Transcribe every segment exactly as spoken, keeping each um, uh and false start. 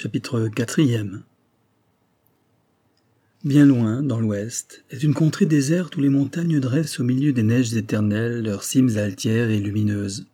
Chapitre quatrième. Bien loin, dans l'ouest, est une contrée déserte où les montagnes dressent au milieu des neiges éternelles leurs cimes altières et lumineuses.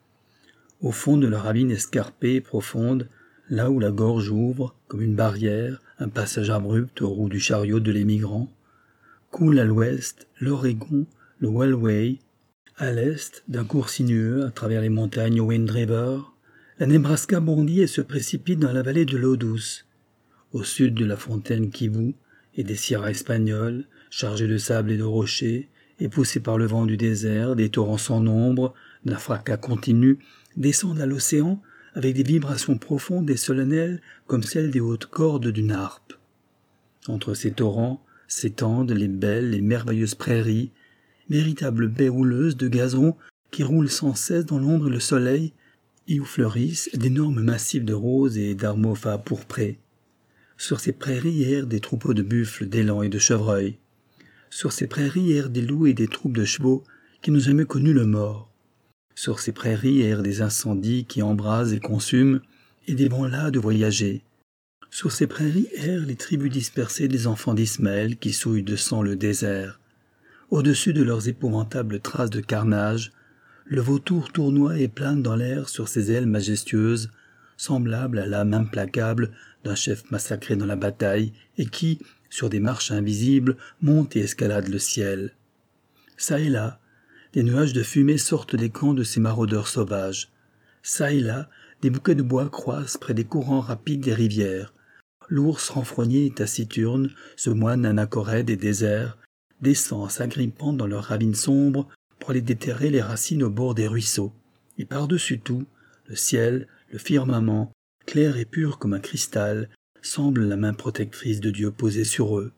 Au fond de leur ravine escarpée et profonde, là où la gorge ouvre, comme une barrière, un passage abrupt aux roues du chariot de l'émigrant, coule à l'ouest l'Oregon, le Wellway, à l'est, d'un cours sinueux à travers les montagnes Wind River, la Nebraska bondit et se précipite dans la vallée de l'eau douce. Au sud de la fontaine Kivu et des sierras espagnoles, chargées de sable et de rochers, et poussées par le vent du désert, des torrents sans nombre, d'un fracas continu, descendent à l'océan avec des vibrations profondes et solennelles comme celles des hautes cordes d'une harpe. Entre ces torrents s'étendent les belles et merveilleuses prairies, véritables baies houleuses de gazon qui roulent sans cesse dans l'ombre et le soleil, et où fleurissent d'énormes massifs de roses et d'armophas pourprés. Sur ces prairies errent des troupeaux de buffles, d'élans et de chevreuils. Sur ces prairies errent des loups et des troupes de chevaux qui n'ont jamais connu le mort. Sur ces prairies errent des incendies qui embrasent et consument, et des vents las de voyager. Sur ces prairies errent les tribus dispersées des enfants d'Ismaël qui souillent de sang le désert. Au-dessus de leurs épouvantables traces de carnage, le vautour tournoie et plane dans l'air sur ses ailes majestueuses, semblable à l'âme implacable d'un chef massacré dans la bataille et qui, sur des marches invisibles, monte et escalade le ciel. Ça et là, des nuages de fumée sortent des camps de ces maraudeurs sauvages. Ça et là, des bouquets de bois croissent près des courants rapides des rivières. L'ours renfrogné et taciturne, ce moine anachorète des déserts, descend en s'agrippant dans leurs ravines sombres pour aller déterrer les racines au bord des ruisseaux. Et par-dessus tout, le ciel, le firmament, clair et pur comme un cristal, semble la main protectrice de Dieu posée sur eux.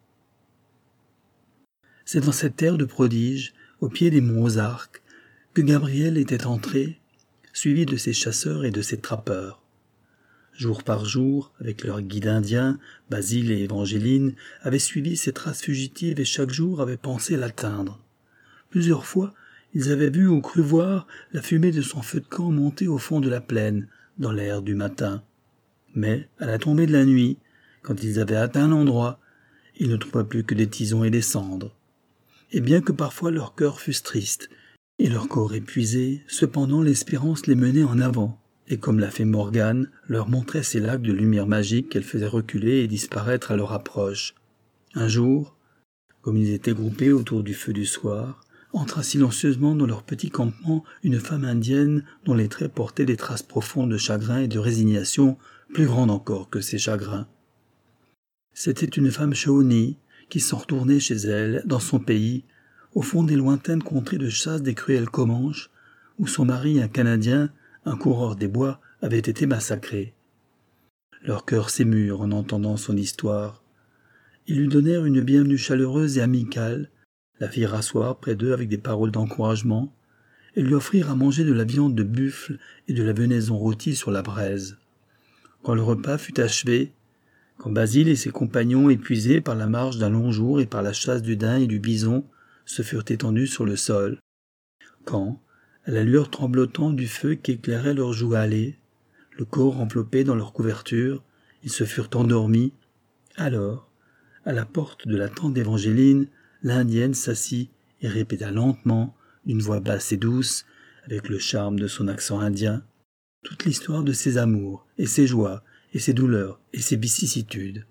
C'est dans cette terre de prodiges, au pied des monts Ozarks, que Gabriel était entré, suivi de ses chasseurs et de ses trappeurs. Jour par jour, avec leur guide indien, Basile et Évangeline, avaient suivi ses traces fugitives et chaque jour avaient pensé l'atteindre. Plusieurs fois, ils avaient vu ou cru voir la fumée de son feu de camp monter au fond de la plaine, dans l'air du matin. Mais, à la tombée de la nuit, quand ils avaient atteint l'endroit, ils ne trouvaient plus que des tisons et des cendres. Et bien que parfois leur cœur fût triste, et leur corps épuisé, cependant l'espérance les menait en avant, et comme l'a fait Morgane, leur montrait ces lacs de lumière magique qu'elle faisait reculer et disparaître à leur approche. Un jour, comme ils étaient groupés autour du feu du soir, entra silencieusement dans leur petit campement une femme indienne dont les traits portaient des traces profondes de chagrin et de résignation, plus grandes encore que ces chagrins. C'était une femme Shawnee qui s'en retournait chez elle, dans son pays, au fond des lointaines contrées de chasse des cruels Comanches, où son mari, un Canadien, un coureur des bois, avait été massacré. Leur cœur s'émut en entendant son histoire. Ils lui donnèrent une bienvenue chaleureuse et amicale, la firent rasseoir près d'eux avec des paroles d'encouragement, et lui offrirent à manger de la viande de buffle et de la venaison rôtie sur la braise. Quand le repas fut achevé, quand Basile et ses compagnons, épuisés par la marche d'un long jour et par la chasse du daim et du bison, se furent étendus sur le sol, quand, à la lueur tremblotante du feu qui éclairait leurs joues hâlées, le corps enveloppé dans leur couverture, ils se furent endormis, alors, à la porte de la tente d'Évangeline, l'Indienne s'assit et répéta lentement, d'une voix basse et douce, avec le charme de son accent indien, toute l'histoire de ses amours, et ses joies, et ses douleurs, et ses vicissitudes.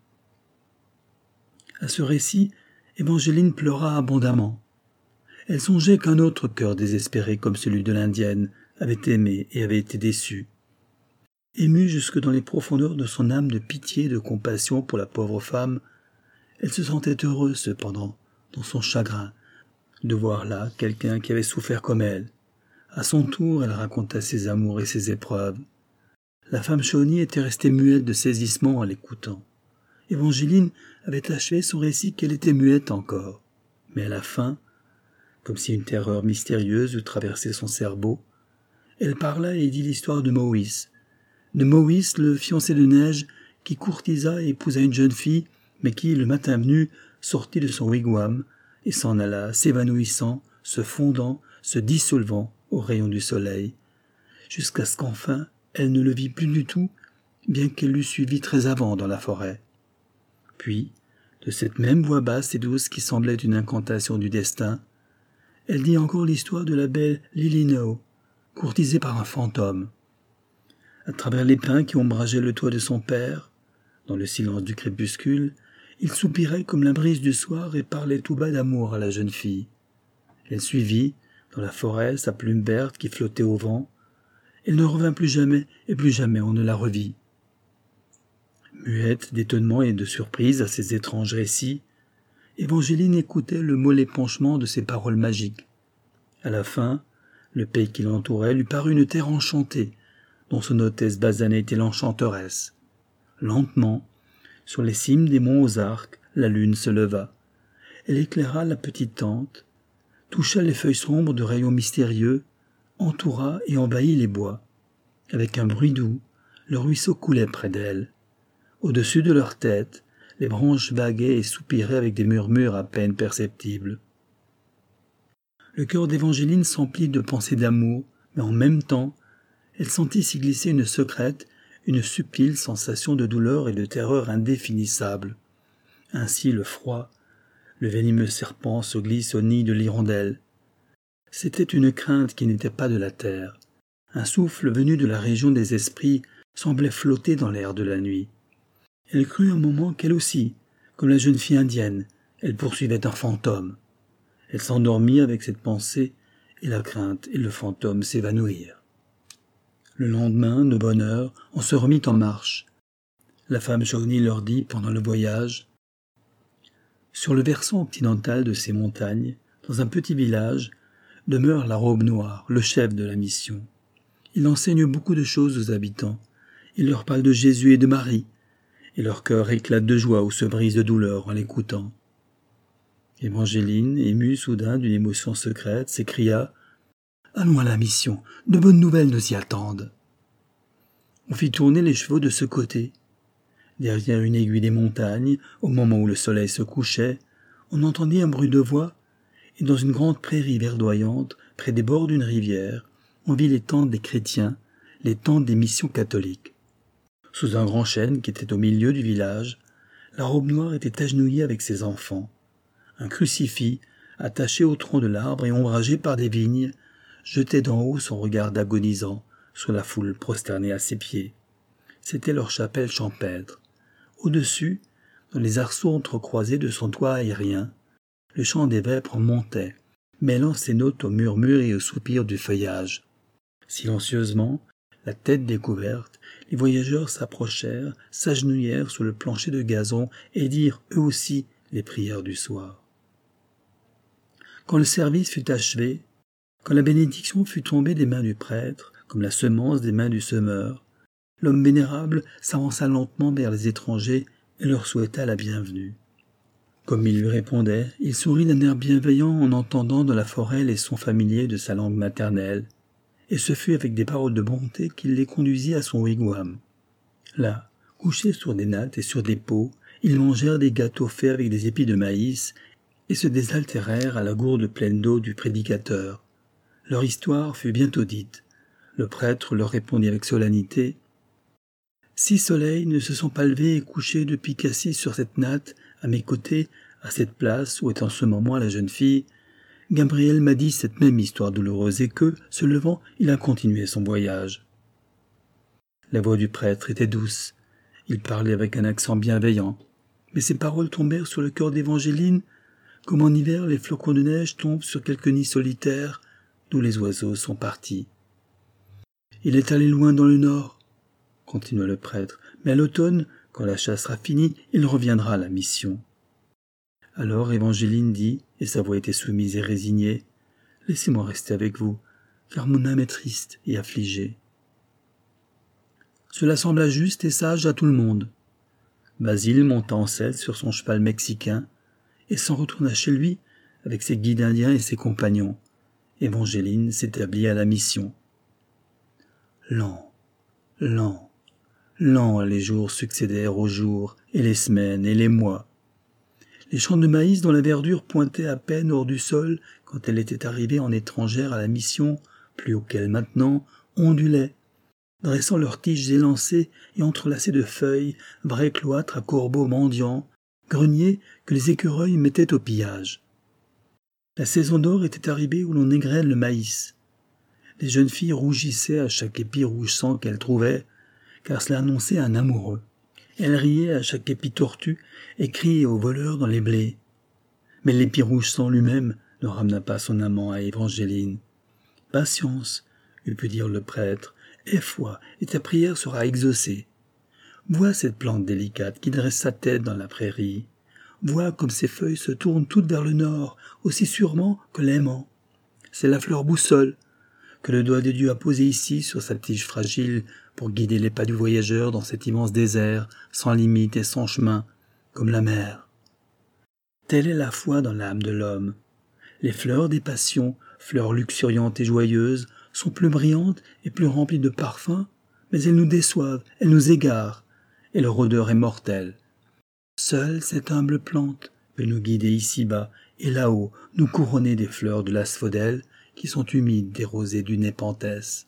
À ce récit, Évangeline pleura abondamment. Elle songeait qu'un autre cœur désespéré comme celui de l'Indienne avait aimé et avait été déçu. Émue jusque dans les profondeurs de son âme de pitié et de compassion pour la pauvre femme, elle se sentait heureuse cependant, dans son chagrin, de voir là quelqu'un qui avait souffert comme elle. À son tour, elle raconta ses amours et ses épreuves. La femme Shawnee était restée muette de saisissement en l'écoutant. Évangeline avait achevé son récit qu'elle était muette encore. Mais à la fin, comme si une terreur mystérieuse eût traversé son cerveau, elle parla et dit l'histoire de Maurice. De Maurice, le fiancé de Neige, qui courtisa et épousa une jeune fille, mais qui, le matin venu, sortit de son wigwam et s'en alla, s'évanouissant, se fondant, se dissolvant aux rayons du soleil, jusqu'à ce qu'enfin elle ne le vit plus du tout bien qu'elle l'eût suivi très avant dans la forêt. Puis, de cette même voix basse et douce qui semblait une incantation du destin, elle dit encore l'histoire de la belle Lilino, courtisée par un fantôme. À travers les pins qui ombrageaient le toit de son père, dans le silence du crépuscule, il soupirait comme la brise du soir et parlait tout bas d'amour à la jeune fille. Elle suivit, dans la forêt, sa plume verte qui flottait au vent. Elle ne revint plus jamais, et plus jamais on ne la revit. Muette d'étonnement et de surprise à ces étranges récits, Évangeline écoutait le mollet épanchement de ces paroles magiques. À la fin, le pays qui l'entourait lui parut une terre enchantée, dont son hôtesse basanée était l'enchanteresse. Lentement, sur les cimes des monts Ozarks, la lune se leva. Elle éclaira la petite tente, toucha les feuilles sombres de rayons mystérieux, entoura et envahit les bois. Avec un bruit doux, le ruisseau coulait près d'elle. Au-dessus de leur tête, les branches vaguaient et soupiraient avec des murmures à peine perceptibles. Le cœur d'Évangeline s'emplit de pensées d'amour, mais en même temps, elle sentit s'y glisser une secrète, une subtile sensation de douleur et de terreur indéfinissable. Ainsi le froid, le venimeux serpent se glisse au nid de l'hirondelle. C'était une crainte qui n'était pas de la terre. Un souffle venu de la région des esprits semblait flotter dans l'air de la nuit. Elle crut un moment qu'elle aussi, comme la jeune fille indienne, elle poursuivait un fantôme. Elle s'endormit avec cette pensée, et la crainte et le fantôme s'évanouirent. Le lendemain, de bonne heure, on se remit en marche. La femme Chauny leur dit pendant le voyage: « Sur le versant occidental de ces montagnes, dans un petit village, demeure la robe noire, le chef de la mission. Il enseigne beaucoup de choses aux habitants. Il leur parle de Jésus et de Marie, et leur cœur éclate de joie ou se brise de douleur en l'écoutant. » Évangeline, émue soudain d'une émotion secrète, s'écria: « Allons à la mission, de bonnes nouvelles nous y attendent. » On fit tourner les chevaux de ce côté. Derrière une aiguille des montagnes, au moment où le soleil se couchait, on entendit un bruit de voix, et dans une grande prairie verdoyante, près des bords d'une rivière, on vit les tentes des chrétiens, les tentes des missions catholiques. Sous un grand chêne qui était au milieu du village, la robe noire était agenouillée avec ses enfants. Un crucifix, attaché au tronc de l'arbre et ombragé par des vignes, jetait d'en haut son regard agonisant sur la foule prosternée à ses pieds. C'était leur chapelle champêtre. Au-dessus, dans les arceaux entrecroisés de son toit aérien, le chant des vêpres montait, mêlant ses notes aux murmures et aux soupirs du feuillage. Silencieusement, la tête découverte, les voyageurs s'approchèrent, s'agenouillèrent sur le plancher de gazon et dirent eux aussi les prières du soir. Quand le service fut achevé, quand la bénédiction fut tombée des mains du prêtre, comme la semence des mains du semeur, l'homme vénérable s'avança lentement vers les étrangers et leur souhaita la bienvenue. Comme il lui répondait, il sourit d'un air bienveillant en entendant dans la forêt les sons familiers de sa langue maternelle, et ce fut avec des paroles de bonté qu'il les conduisit à son wigwam. Là, couchés sur des nattes et sur des pots, ils mangèrent des gâteaux faits avec des épis de maïs et se désaltérèrent à la gourde pleine d'eau du prédicateur. Leur histoire fut bientôt dite. Le prêtre leur répondit avec solennité: « Six soleils ne se sont pas levés et couchés depuis qu'assis sur cette natte, à mes côtés, à cette place où est en ce moment la jeune fille, Gabriel m'a dit cette même histoire douloureuse et que, se levant, il a continué son voyage. » La voix du prêtre était douce. Il parlait avec un accent bienveillant. Mais ses paroles tombèrent sur le cœur d'Évangeline, comme en hiver les flocons de neige tombent sur quelques nids solitaires d'où les oiseaux sont partis. « Il est allé loin dans le nord, » continua le prêtre, « mais à l'automne, quand la chasse sera finie, il reviendra à la mission. » Alors Évangeline dit, et sa voix était soumise et résignée: « Laissez-moi rester avec vous, car mon âme est triste et affligée. » Cela sembla juste et sage à tout le monde. Basile monta en selle sur son cheval mexicain et s'en retourna chez lui avec ses guides indiens et ses compagnons. Évangeline s'établit à la mission. Lent, lent, lent les jours succédèrent aux jours, et les semaines et les mois. Les champs de maïs dont la verdure pointait à peine hors du sol quand elle était arrivée en étrangère à la mission, plus haut qu'elle maintenant, ondulaient, dressant leurs tiges élancées et entrelacées de feuilles, vrais cloîtres à courbeaux mendiants, greniers que les écureuils mettaient au pillage. La saison d'or était arrivée où l'on égrène le maïs. Les jeunes filles rougissaient à chaque épi rouge sang qu'elles trouvaient, car cela annonçait un amoureux. Elles riaient à chaque épi tortu et criaient aux voleurs dans les blés. Mais l'épi rouge sang lui-même ne ramena pas son amant à Évangéline. « Patience, eût pu dire le prêtre, aie foi, et ta prière sera exaucée. Vois cette plante délicate qui dresse sa tête dans la prairie. Vois comme ses feuilles se tournent toutes vers le nord, aussi sûrement que l'aimant. C'est la fleur boussole que le doigt de Dieu a posée ici sur sa tige fragile pour guider les pas du voyageur dans cet immense désert, sans limite et sans chemin, comme la mer. Telle est la foi dans l'âme de l'homme. Les fleurs des passions, fleurs luxuriantes et joyeuses, sont plus brillantes et plus remplies de parfums, mais elles nous déçoivent, elles nous égarent, et leur odeur est mortelle. Seule cette humble plante peut nous guider ici-bas, et là-haut nous couronner des fleurs de l'asphodèle qui sont humides des rosées du Népenthes.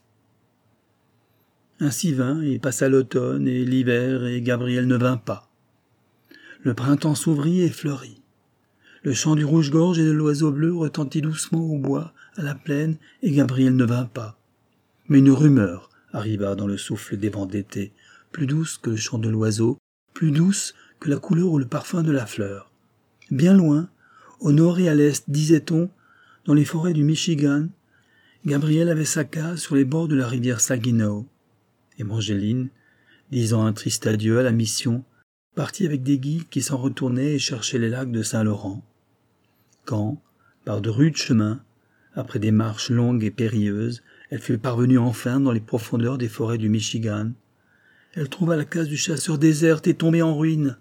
Ainsi vint et passa l'automne et l'hiver, et Gabriel ne vint pas. Le printemps s'ouvrit et fleurit. Le chant du rouge-gorge et de l'oiseau bleu retentit doucement au bois, à la plaine, et Gabriel ne vint pas. Mais une rumeur arriva dans le souffle des vents d'été, plus douce que le chant de l'oiseau, plus douce que la couleur ou le parfum de la fleur. Bien loin, au nord et à l'est, disait-on, dans les forêts du Michigan, Gabriel avait sa case sur les bords de la rivière Saginaw. Évangéline, disant un triste adieu à la mission, partit avec des guides qui s'en retournaient et cherchaient les lacs de Saint-Laurent. Quand, par de rudes chemins, après des marches longues et périlleuses, elle fut parvenue enfin dans les profondeurs des forêts du Michigan, elle trouva la case du chasseur déserte et tombée en ruine.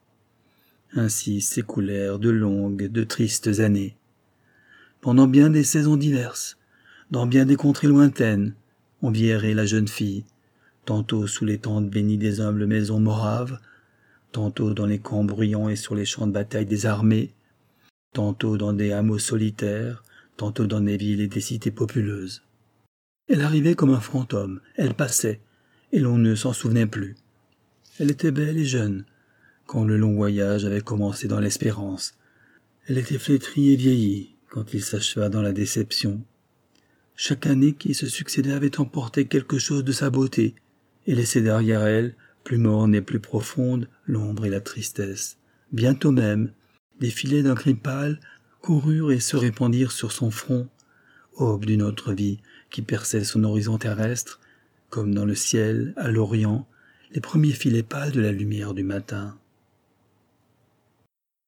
Ainsi s'écoulèrent de longues, de tristes années. Pendant bien des saisons diverses, dans bien des contrées lointaines, on vit errer la jeune fille, tantôt sous les tentes bénies des humbles maisons moraves, tantôt dans les camps bruyants et sur les champs de bataille des armées, tantôt dans des hameaux solitaires, tantôt dans des villes et des cités populeuses. Elle arrivait comme un fantôme, elle passait, et l'on ne s'en souvenait plus. Elle était belle et jeune, quand le long voyage avait commencé dans l'espérance. Elle était flétrie et vieillie, quand il s'acheva dans la déception. Chaque année qui se succédait avait emporté quelque chose de sa beauté, et laissé derrière elle, plus morne et plus profonde, l'ombre et la tristesse. Bientôt même, des filets d'un gris pâle coururent et se répandirent sur son front, aube d'une autre vie qui perçait son horizon terrestre, comme dans le ciel, à l'orient, les premiers filets pâles de la lumière du matin.